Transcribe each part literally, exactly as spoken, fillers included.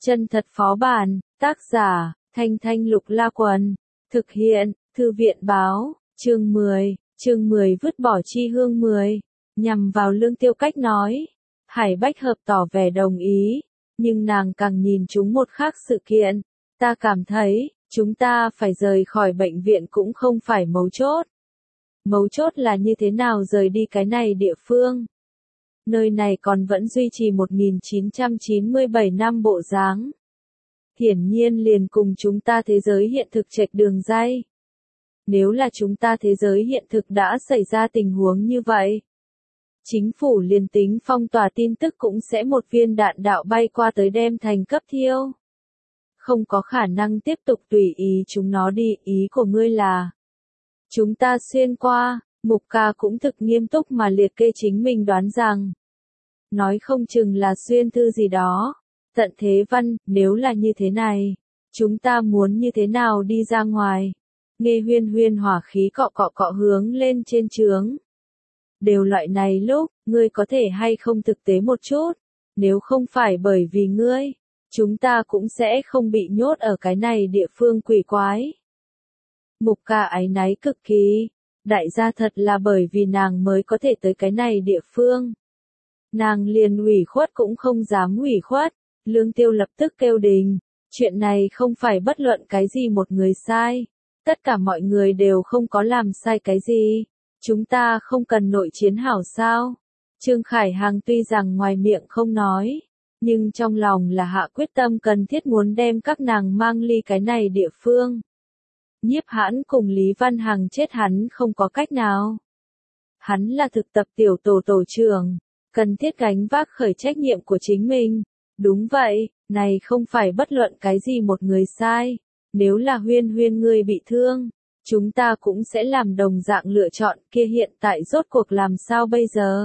Chân thật phó bản, tác giả, Thanh Thanh Lục La Quần, thực hiện, Thư viện báo, chương mười, chương mười vứt bỏ chi hương mười, nhằm vào Lương Tiêu cách nói. Hải Bách Hợp tỏ vẻ đồng ý, nhưng nàng càng nhìn chúng một khác sự kiện, ta cảm thấy, chúng ta phải rời khỏi bệnh viện cũng không phải mấu chốt. Mấu chốt là như thế nào rời đi cái này địa phương. Nơi này còn vẫn duy trì một nghìn chín trăm chín mươi bảy năm bộ dáng. Hiển nhiên liền cùng chúng ta thế giới hiện thực chệch đường ray. Nếu là chúng ta thế giới hiện thực đã xảy ra tình huống như vậy, chính phủ liền tính phong tỏa tin tức cũng sẽ một viên đạn đạo bay qua tới đem thành cấp thiêu. Không có khả năng tiếp tục tùy ý chúng nó đi, ý của ngươi là chúng ta xuyên qua. Mục Ca cũng thực nghiêm túc mà liệt kê chính mình đoán rằng, nói không chừng là xuyên thư gì đó. Tận thế văn, nếu là như thế này, chúng ta muốn như thế nào đi ra ngoài? Nghe Huyên Huyên hỏa khí cọ cọ cọ hướng lên trên trướng. Đều loại này lúc, ngươi có thể hay không thực tế một chút, nếu không phải bởi vì ngươi, chúng ta cũng sẽ không bị nhốt ở cái này địa phương quỷ quái. Mục Ca áy náy cực kỳ. Đại gia thật là bởi vì nàng mới có thể tới cái này địa phương. Nàng liền ủy khuất cũng không dám ủy khuất. Lương Tiêu lập tức kêu đình. Chuyện này không phải bất luận cái gì một người sai. Tất cả mọi người đều không có làm sai cái gì. Chúng ta không cần nội chiến hảo sao. Trương Khải Hằng tuy rằng ngoài miệng không nói, nhưng trong lòng là hạ quyết tâm cần thiết muốn đem các nàng mang ly cái này địa phương. Nhiếp Hãn cùng Lý Văn Hằng chết hắn không có cách nào. Hắn là thực tập tiểu tổ tổ trưởng, cần thiết gánh vác khởi trách nhiệm của chính mình. Đúng vậy, này không phải bất luận cái gì một người sai. Nếu là Huyên Huyên ngươi bị thương, chúng ta cũng sẽ làm đồng dạng lựa chọn, kia hiện tại rốt cuộc làm sao bây giờ?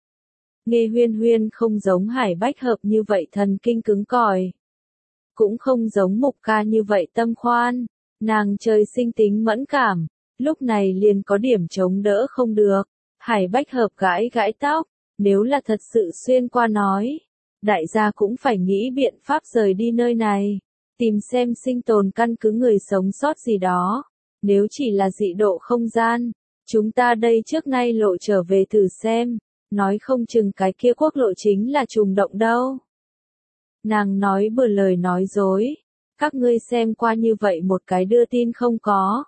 Nghe Huyên Huyên không giống Hải Bách Hợp như vậy thần kinh cứng cỏi, cũng không giống Mục Ca như vậy tâm khoan. Nàng trời sinh tính mẫn cảm, lúc này liền có điểm chống đỡ không được. Hải Bách Hợp gãi gãi tóc, nếu là thật sự xuyên qua nói, đại gia cũng phải nghĩ biện pháp rời đi nơi này, tìm xem sinh tồn căn cứ người sống sót gì đó. Nếu chỉ là dị độ không gian, chúng ta đây trước nay lộ trở về thử xem, nói không chừng cái kia quốc lộ chính là trùng động đâu. Nàng nói bừa lời nói dối. Các ngươi xem qua như vậy một cái đưa tin không có.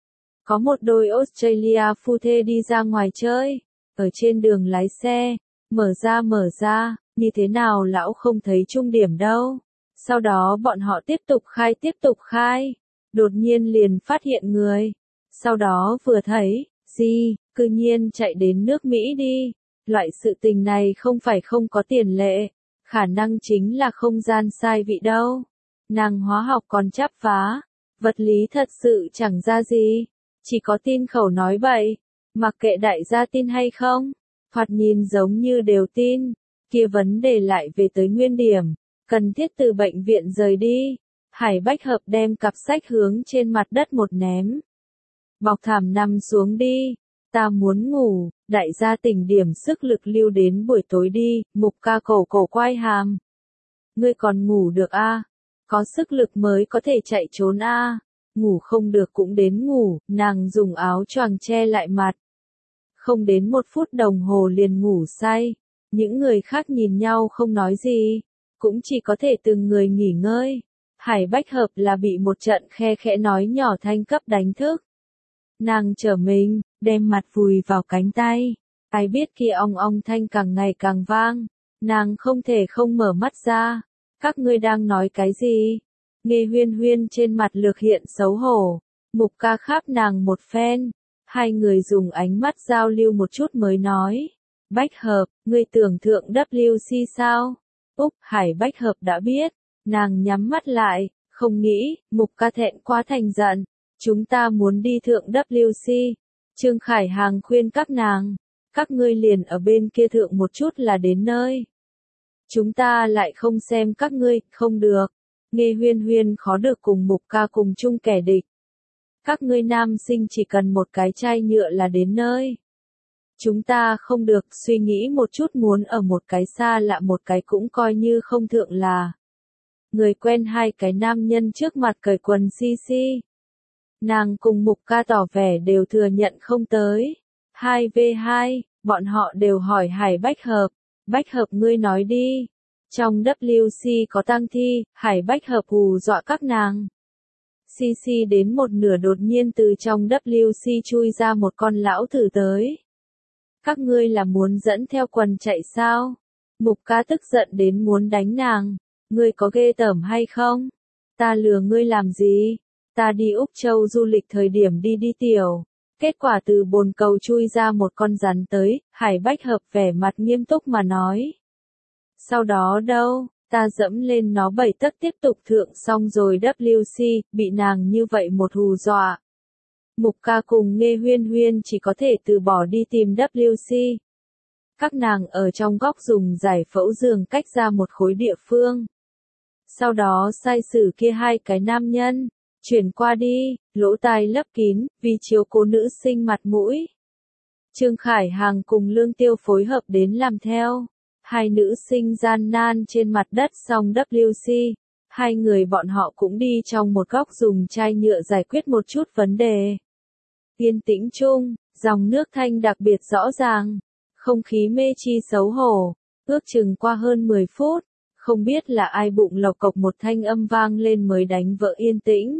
Có một đôi Australia phu thê đi ra ngoài chơi, ở trên đường lái xe, mở ra mở ra, như thế nào lão không thấy trung điểm đâu. Sau đó bọn họ tiếp tục khai tiếp tục khai, đột nhiên liền phát hiện người. Sau đó vừa thấy, gì, cư nhiên chạy đến nước Mỹ đi. Loại sự tình này không phải không có tiền lệ, khả năng chính là không gian sai vị đâu. Nàng hóa học còn chắp vá, vật lý thật sự chẳng ra gì, chỉ có tin khẩu nói bậy, mặc kệ đại gia tin hay không, thoạt nhìn giống như đều tin, kia vấn đề lại về tới nguyên điểm, cần thiết từ bệnh viện rời đi. Hải Bách Hợp đem cặp sách hướng trên mặt đất một ném, bọc thảm nằm xuống đi, ta muốn ngủ, đại gia tỉnh điểm sức lực lưu đến buổi tối đi. Mục Ca cổ cổ quay hàm, ngươi còn ngủ được a? À? Có sức lực mới có thể chạy trốn a. À. Ngủ không được cũng đến ngủ, nàng dùng áo choàng che lại mặt. Không đến một phút đồng hồ liền ngủ say. Những người khác nhìn nhau không nói gì, cũng chỉ có thể từng người nghỉ ngơi. Hải Bách Hợp là bị một trận khe khẽ nói nhỏ thanh cấp đánh thức. Nàng trở mình, đem mặt vùi vào cánh tay. Ai biết kia ong ong thanh càng ngày càng vang. Nàng không thể không mở mắt ra. Các ngươi đang nói cái gì? Nghe Huyên Huyên trên mặt lược hiện xấu hổ. Mục Ca kháp nàng một phen. Hai người dùng ánh mắt giao lưu một chút mới nói. Bách Hợp, ngươi tưởng thượng W C sao? Úc, Hải Bách Hợp đã biết. Nàng nhắm mắt lại, không nghĩ. Mục Ca thẹn quá thành giận. Chúng ta muốn đi thượng W C. Trương Khải Hằng khuyên các nàng. Các ngươi liền ở bên kia thượng một chút là đến nơi. Chúng ta lại không xem các ngươi, không được. Nghe Huyên Huyên khó được cùng Mục Ca cùng chung kẻ địch. Các ngươi nam sinh chỉ cần một cái chai nhựa là đến nơi. Chúng ta không được suy nghĩ một chút muốn ở một cái xa lạ một cái cũng coi như không thượng là. người quen hai cái nam nhân trước mặt cởi quần si si. Nàng cùng Mục Ca tỏ vẻ đều thừa nhận không tới. hai vs hai, bọn họ đều hỏi Hải Bách Hợp. Bách Hợp ngươi nói đi. Trong W C có tang thi, Hải Bách Hợp hù dọa các nàng. xê xê đến một nửa đột nhiên từ trong W C chui ra một con lão thử tới. Các ngươi là muốn dẫn theo quần chạy sao? Mục Ca tức giận đến muốn đánh nàng. Ngươi có ghê tởm hay không? Ta lừa ngươi làm gì? Ta đi Úc Châu du lịch thời điểm đi đi tiểu. Kết quả từ bồn cầu chui ra một con rắn tới, Hải Bách Hợp vẻ mặt nghiêm túc mà nói. Sau đó đâu, ta dẫm lên nó bảy tấc tiếp tục thượng xong rồi W C, bị nàng như vậy một hù dọa. Mục Ca cùng Nghê Huyên Huyên chỉ có thể từ bỏ đi tìm W C. Các nàng ở trong góc dùng giải phẫu giường cách ra một khối địa phương. Sau đó sai sử kia hai cái nam nhân, chuyển qua đi, lỗ tai lấp kín, vì chiếu cố nữ sinh mặt mũi. Trương Khải Hàng cùng Lương Tiêu phối hợp đến làm theo. Hai nữ sinh gian nan trên mặt đất xong W C. Hai người bọn họ cũng đi trong một góc dùng chai nhựa giải quyết một chút vấn đề. Yên tĩnh chung, dòng nước thanh đặc biệt rõ ràng. Không khí mê chi xấu hổ. Ước chừng qua hơn mười phút. Không biết là ai bụng lộc cộc một thanh âm vang lên mới đánh vỡ yên tĩnh.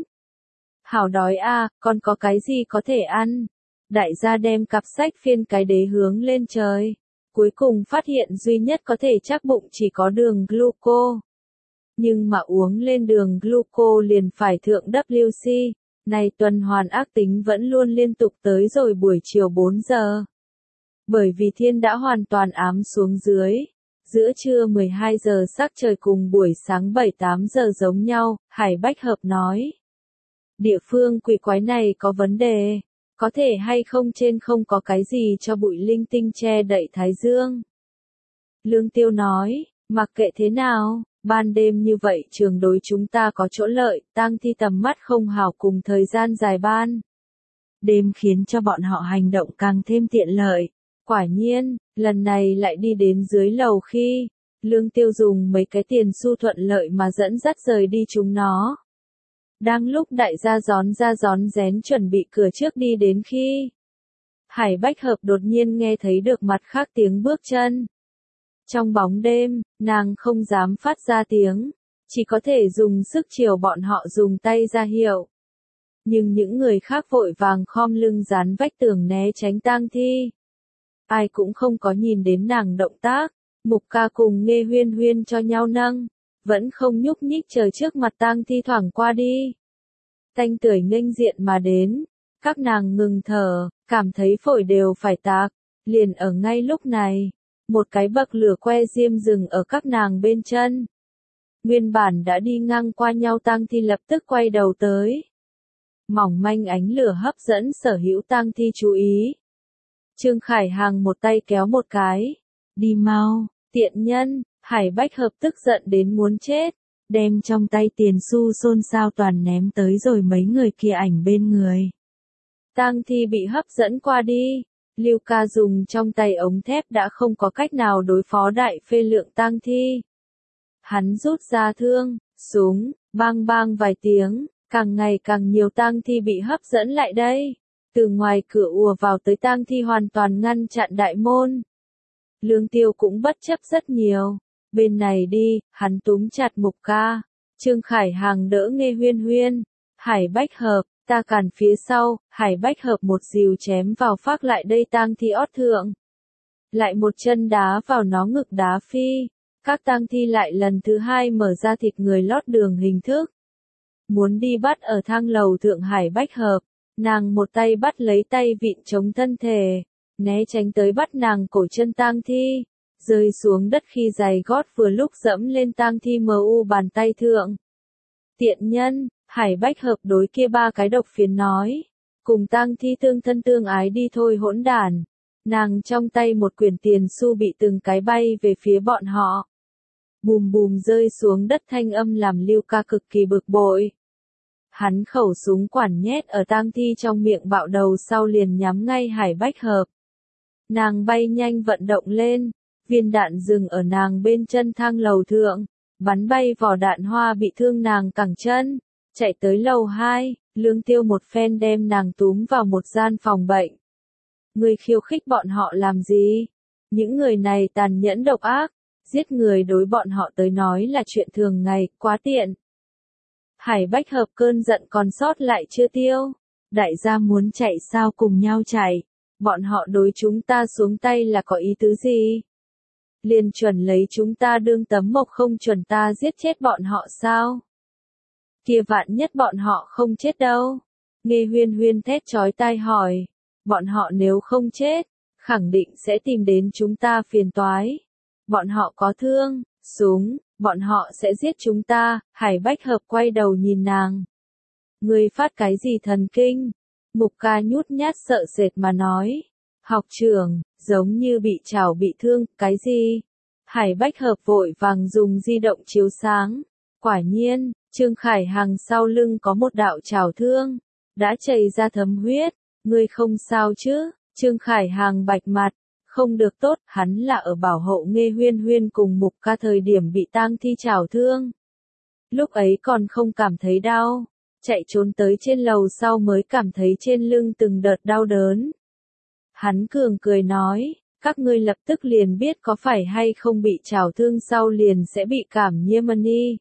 Hảo đói a, con có cái gì có thể ăn? Đại gia đem cặp sách phiên cái đế hướng lên trời. Cuối cùng phát hiện duy nhất có thể chắc bụng chỉ có đường gluco. Nhưng mà uống lên đường gluco liền phải thượng W C. Này tuần hoàn ác tính vẫn luôn liên tục tới rồi buổi chiều bốn giờ. Bởi vì thiên đã hoàn toàn ám xuống dưới. Giữa trưa mười hai giờ sắc trời cùng buổi sáng bảy tám giờ giống nhau, Hải Bách Hợp nói. Địa phương quỷ quái này có vấn đề, có thể hay không trên không có cái gì cho bụi linh tinh che đậy thái dương. Lương Tiêu nói, mặc kệ thế nào, ban đêm như vậy trường đối chúng ta có chỗ lợi, tang thi tầm mắt không hảo cùng thời gian dài ban. Đêm khiến cho bọn họ hành động càng thêm tiện lợi. Quả nhiên, lần này lại đi đến dưới lầu khi, Lương Tiêu dùng mấy cái tiền xu thuận lợi mà dẫn dắt rời đi chúng nó. Đang lúc đại gia gión ra gión rén chuẩn bị cửa trước đi đến khi, Hải Bách Hợp đột nhiên nghe thấy được mặt khác tiếng bước chân. Trong bóng đêm, nàng không dám phát ra tiếng, chỉ có thể dùng sức chiều bọn họ dùng tay ra hiệu. Nhưng những người khác vội vàng khom lưng dán vách tường né tránh tang thi. Ai cũng không có nhìn đến nàng động tác, Mục Ca cùng Nghê Huyên Huyên cho nhau nâng, vẫn không nhúc nhích chờ trước mặt tang thi thoảng qua đi. Tanh tưởi nghênh diện mà đến, các nàng ngừng thở, cảm thấy phổi đều phải tạc, liền ở ngay lúc này, một cái bậc lửa que diêm dừng ở các nàng bên chân. Nguyên bản đã đi ngang qua nhau tang thi lập tức quay đầu tới. Mỏng manh ánh lửa hấp dẫn sở hữu tang thi chú ý. Trương Khải Hàng một tay kéo một cái. Đi mau, tiện nhân, Hải Bách Hợp tức giận đến muốn chết. Đem trong tay tiền xu xôn xao toàn ném tới rồi mấy người kia ảnh bên người. Tang thi bị hấp dẫn qua đi. Lưu Ca dùng trong tay ống thép đã không có cách nào đối phó đại phê lượng tang thi. Hắn rút ra thương, súng, bang bang vài tiếng, càng ngày càng nhiều tang thi bị hấp dẫn lại đây. Từ ngoài cửa ùa vào tới tang thi hoàn toàn ngăn chặn đại môn. Lương Tiêu cũng bất chấp rất nhiều. Bên này đi, hắn túm chặt Mục Ca. Trương Khải Hàng đỡ Nghê Huyên Huyên. Hải Bách Hợp, ta cản phía sau, Hải Bách Hợp một dìu chém vào phác lại đây tang thi ót thượng. Lại một chân đá vào nó ngực đá phi. Các tang thi lại lần thứ hai mở ra thịt người lót đường hình thức. Muốn đi bắt ở thang lầu thượng Hải Bách Hợp. Nàng một tay bắt lấy tay vịn chống thân thể, né tránh tới bắt nàng cổ chân tang thi, rơi xuống đất khi giày gót vừa lúc dẫm lên tang thi mờ u bàn tay thượng. Tiện nhân, Hải Bách Hợp đối kia ba cái độc phiến nói, cùng tang thi tương thân tương ái đi thôi hỗn đản. Nàng trong tay một quyển tiền xu bị từng cái bay về phía bọn họ. Bùm bùm rơi xuống đất thanh âm làm Lưu Ca cực kỳ bực bội. Hắn khẩu súng quản nhét ở tang thi trong miệng bạo đầu sau liền nhắm ngay Hải Bách Hợp. Nàng bay nhanh vận động lên, viên đạn dừng ở nàng bên chân thang lầu thượng, bắn bay vỏ đạn hoa bị thương nàng cẳng chân, chạy tới lầu hai, Lương Tiêu một phen đem nàng túm vào một gian phòng bệnh. Ngươi khiêu khích bọn họ làm gì? Những người này tàn nhẫn độc ác, giết người đối bọn họ tới nói là chuyện thường ngày, quá tiện. Hải Bách Hợp cơn giận còn sót lại chưa tiêu. Đại gia muốn chạy sao cùng nhau chạy, bọn họ đối chúng ta xuống tay là có ý tứ gì? Liền chuẩn lấy chúng ta đương tấm mộc không chuẩn ta giết chết bọn họ sao? Kia vạn nhất bọn họ không chết đâu. Nghe Huyên Huyên thét chói tai hỏi, bọn họ nếu không chết, khẳng định sẽ tìm đến chúng ta phiền toái. Bọn họ có thương, súng, bọn họ sẽ giết chúng ta. Hải Bách Hợp quay đầu nhìn nàng. Ngươi phát cái gì thần kinh? Mục Ca nhút nhát sợ sệt mà nói. Học trưởng, giống như bị chảo bị thương, cái gì? Hải Bách Hợp vội vàng dùng di động chiếu sáng. Quả nhiên, Trương Khải Hằng sau lưng có một đạo chảo thương, đã chảy ra thấm huyết. Ngươi không sao chứ? Trương Khải Hằng bạch mặt. Không được tốt, hắn là ở bảo hộ Nghe Huyên Huyên cùng Mục Ca thời điểm bị tang thi chảo thương. Lúc ấy còn không cảm thấy đau, chạy trốn tới trên lầu sau mới cảm thấy trên lưng từng đợt đau đớn. Hắn cường cười nói, các ngươi lập tức liền biết có phải hay không bị chảo thương sau liền sẽ bị cảm nhiễm đi.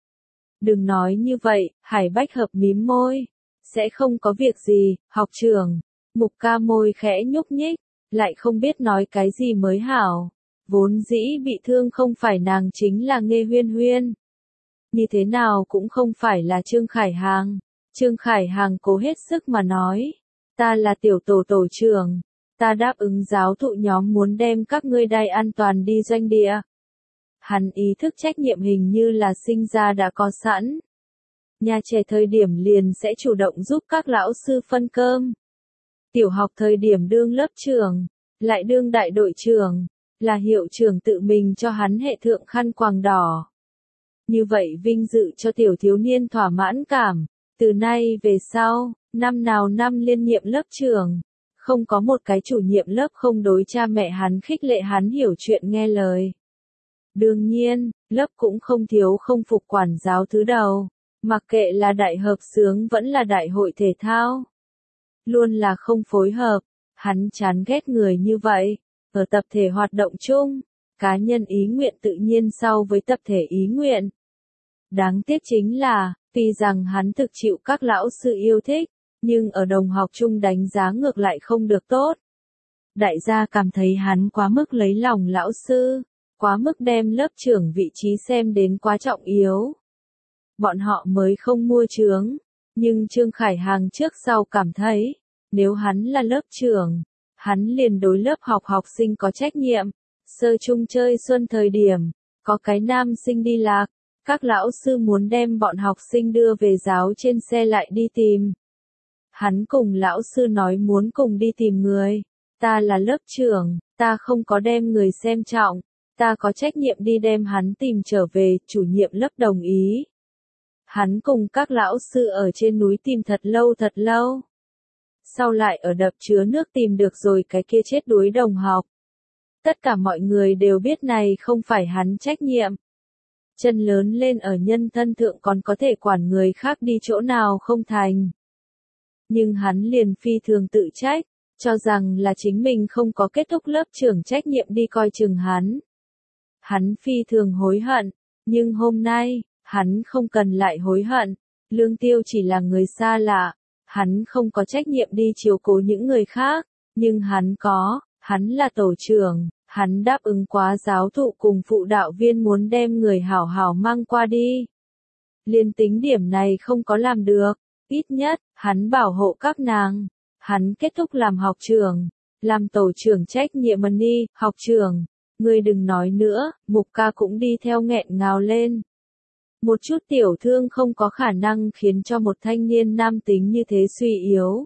Đừng nói như vậy, Hải Bách Hợp mím môi. Sẽ không có việc gì, học trưởng. Mục Ca môi khẽ nhúc nhích, lại không biết nói cái gì mới hảo. Vốn dĩ bị thương không phải nàng chính là Nghe Huyên Huyên. Như thế nào cũng không phải là Trương Khải Hằng. Trương Khải Hằng cố hết sức mà nói. Ta là tiểu tổ tổ trưởng. Ta đáp ứng giáo thụ nhóm muốn đem các ngươi đai an toàn đi doanh địa. Hắn ý thức trách nhiệm hình như là sinh ra đã có sẵn. Nhà trẻ thời điểm liền sẽ chủ động giúp các lão sư phân cơm. Tiểu học thời điểm đương lớp trưởng, lại đương đại đội trưởng, là hiệu trưởng tự mình cho hắn hệ thượng khăn quàng đỏ. Như vậy vinh dự cho tiểu thiếu niên thỏa mãn cảm. Từ nay về sau, năm nào năm liên nhiệm lớp trưởng, không có một cái chủ nhiệm lớp không đối cha mẹ hắn khích lệ hắn hiểu chuyện nghe lời. Đương nhiên, lớp cũng không thiếu không phục quản giáo thứ đầu, mặc kệ là đại hợp xướng vẫn là đại hội thể thao. Luôn là không phối hợp, hắn chán ghét người như vậy. Ở tập thể hoạt động chung, cá nhân ý nguyện tự nhiên sau với tập thể ý nguyện. Đáng tiếc chính là, tuy rằng hắn thực chịu các lão sư yêu thích, nhưng ở đồng học chung đánh giá ngược lại không được tốt. Đại gia cảm thấy hắn quá mức lấy lòng lão sư, quá mức đem lớp trưởng vị trí xem đến quá trọng yếu. Bọn họ mới không mua chướng, nhưng Trương Khải Hằng trước sau cảm thấy, nếu hắn là lớp trưởng, hắn liền đối lớp học học sinh có trách nhiệm. Sơ chung chơi xuân thời điểm, có cái nam sinh đi lạc, các lão sư muốn đem bọn học sinh đưa về giáo trên xe lại đi tìm. Hắn cùng lão sư nói muốn cùng đi tìm người. Ta là lớp trưởng, ta không có đem người xem trọng, ta có trách nhiệm đi đem hắn tìm trở về. Chủ nhiệm lớp đồng ý. Hắn cùng các lão sư ở trên núi tìm thật lâu thật lâu. Sau lại ở đập chứa nước tìm được rồi cái kia chết đuối đồng học. Tất cả mọi người đều biết này không phải hắn trách nhiệm. Chân lớn lên ở nhân thân thượng còn có thể quản người khác đi chỗ nào không thành. Nhưng hắn liền phi thường tự trách, cho rằng là chính mình không có kết thúc lớp trưởng trách nhiệm đi coi chừng hắn. Hắn phi thường hối hận, nhưng hôm nay, hắn không cần lại hối hận. Lương Tiêu chỉ là người xa lạ, hắn không có trách nhiệm đi chiếu cố những người khác, nhưng hắn có, hắn là tổ trưởng, hắn đáp ứng quá giáo thụ cùng phụ đạo viên muốn đem người hảo hảo mang qua đi. Liên tính điểm này không có làm được, ít nhất, hắn bảo hộ các nàng. Hắn kết thúc làm học trưởng, làm tổ trưởng trách nhiệm đi, học trưởng, ngươi đừng nói nữa. Mục Ca cũng đi theo nghẹn ngào lên. Một chút tiểu thương không có khả năng khiến cho một thanh niên nam tính như thế suy yếu.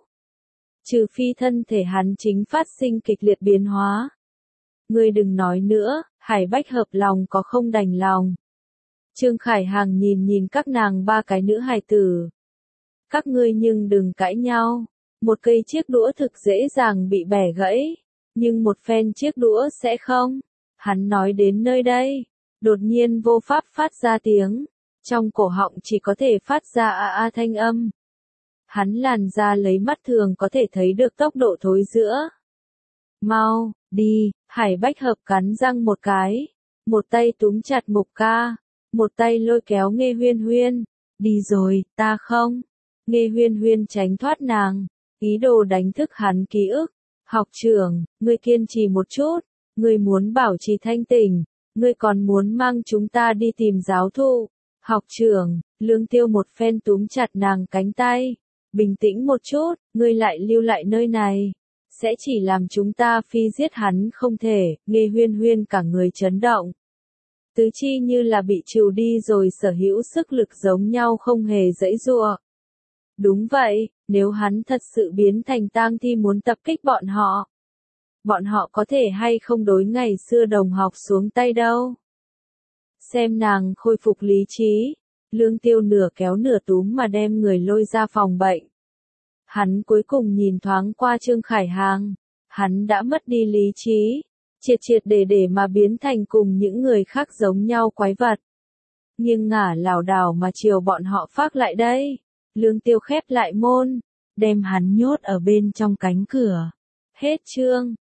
Trừ phi thân thể hắn chính phát sinh kịch liệt biến hóa. Ngươi đừng nói nữa, Hải Bách Hợp lòng có không đành lòng. Trương Khải Hằng nhìn nhìn các nàng ba cái nữ hài tử. Các ngươi nhưng đừng cãi nhau. Một cây chiếc đũa thực dễ dàng bị bẻ gãy, nhưng một phen chiếc đũa sẽ không. Hắn nói đến nơi đây, đột nhiên vô pháp phát ra tiếng, trong cổ họng chỉ có thể phát ra a a thanh âm. Hắn làn ra lấy mắt thường có thể thấy được tốc độ thối giữa. Mau, đi, Hải Bách Hợp cắn răng một cái, một tay túm chặt Mục Ca, một tay lôi kéo Nghê Huyên Huyên, đi rồi, ta không. Nghê Huyên Huyên tránh thoát nàng, ý đồ đánh thức hắn ký ức. Học trưởng, ngươi kiên trì một chút, ngươi muốn bảo trì thanh tỉnh, ngươi còn muốn mang chúng ta đi tìm giáo thụ. Học trưởng, Lương Tiêu một phen túm chặt nàng cánh tay, bình tĩnh một chút, ngươi lại lưu lại nơi này, sẽ chỉ làm chúng ta phi giết hắn không thể. Nghê Huyên Huyên cả người chấn động. Tứ chi như là bị trừ đi rồi, sở hữu sức lực giống nhau không hề giãy giụa. Đúng vậy, nếu hắn thật sự biến thành tang thi muốn tập kích bọn họ, bọn họ có thể hay không đối ngày xưa đồng học xuống tay đâu. Xem nàng khôi phục lý trí, Lương Tiêu nửa kéo nửa túm mà đem người lôi ra phòng bệnh. Hắn cuối cùng nhìn thoáng qua Trương Khải Hàng, hắn đã mất đi lý trí, triệt triệt để để mà biến thành cùng những người khác giống nhau quái vật. Nhưng ngả lảo đảo mà chiều bọn họ phác lại đây. Lương Tiêu khép lại môn, đem hắn nhốt ở bên trong cánh cửa. Hết chương.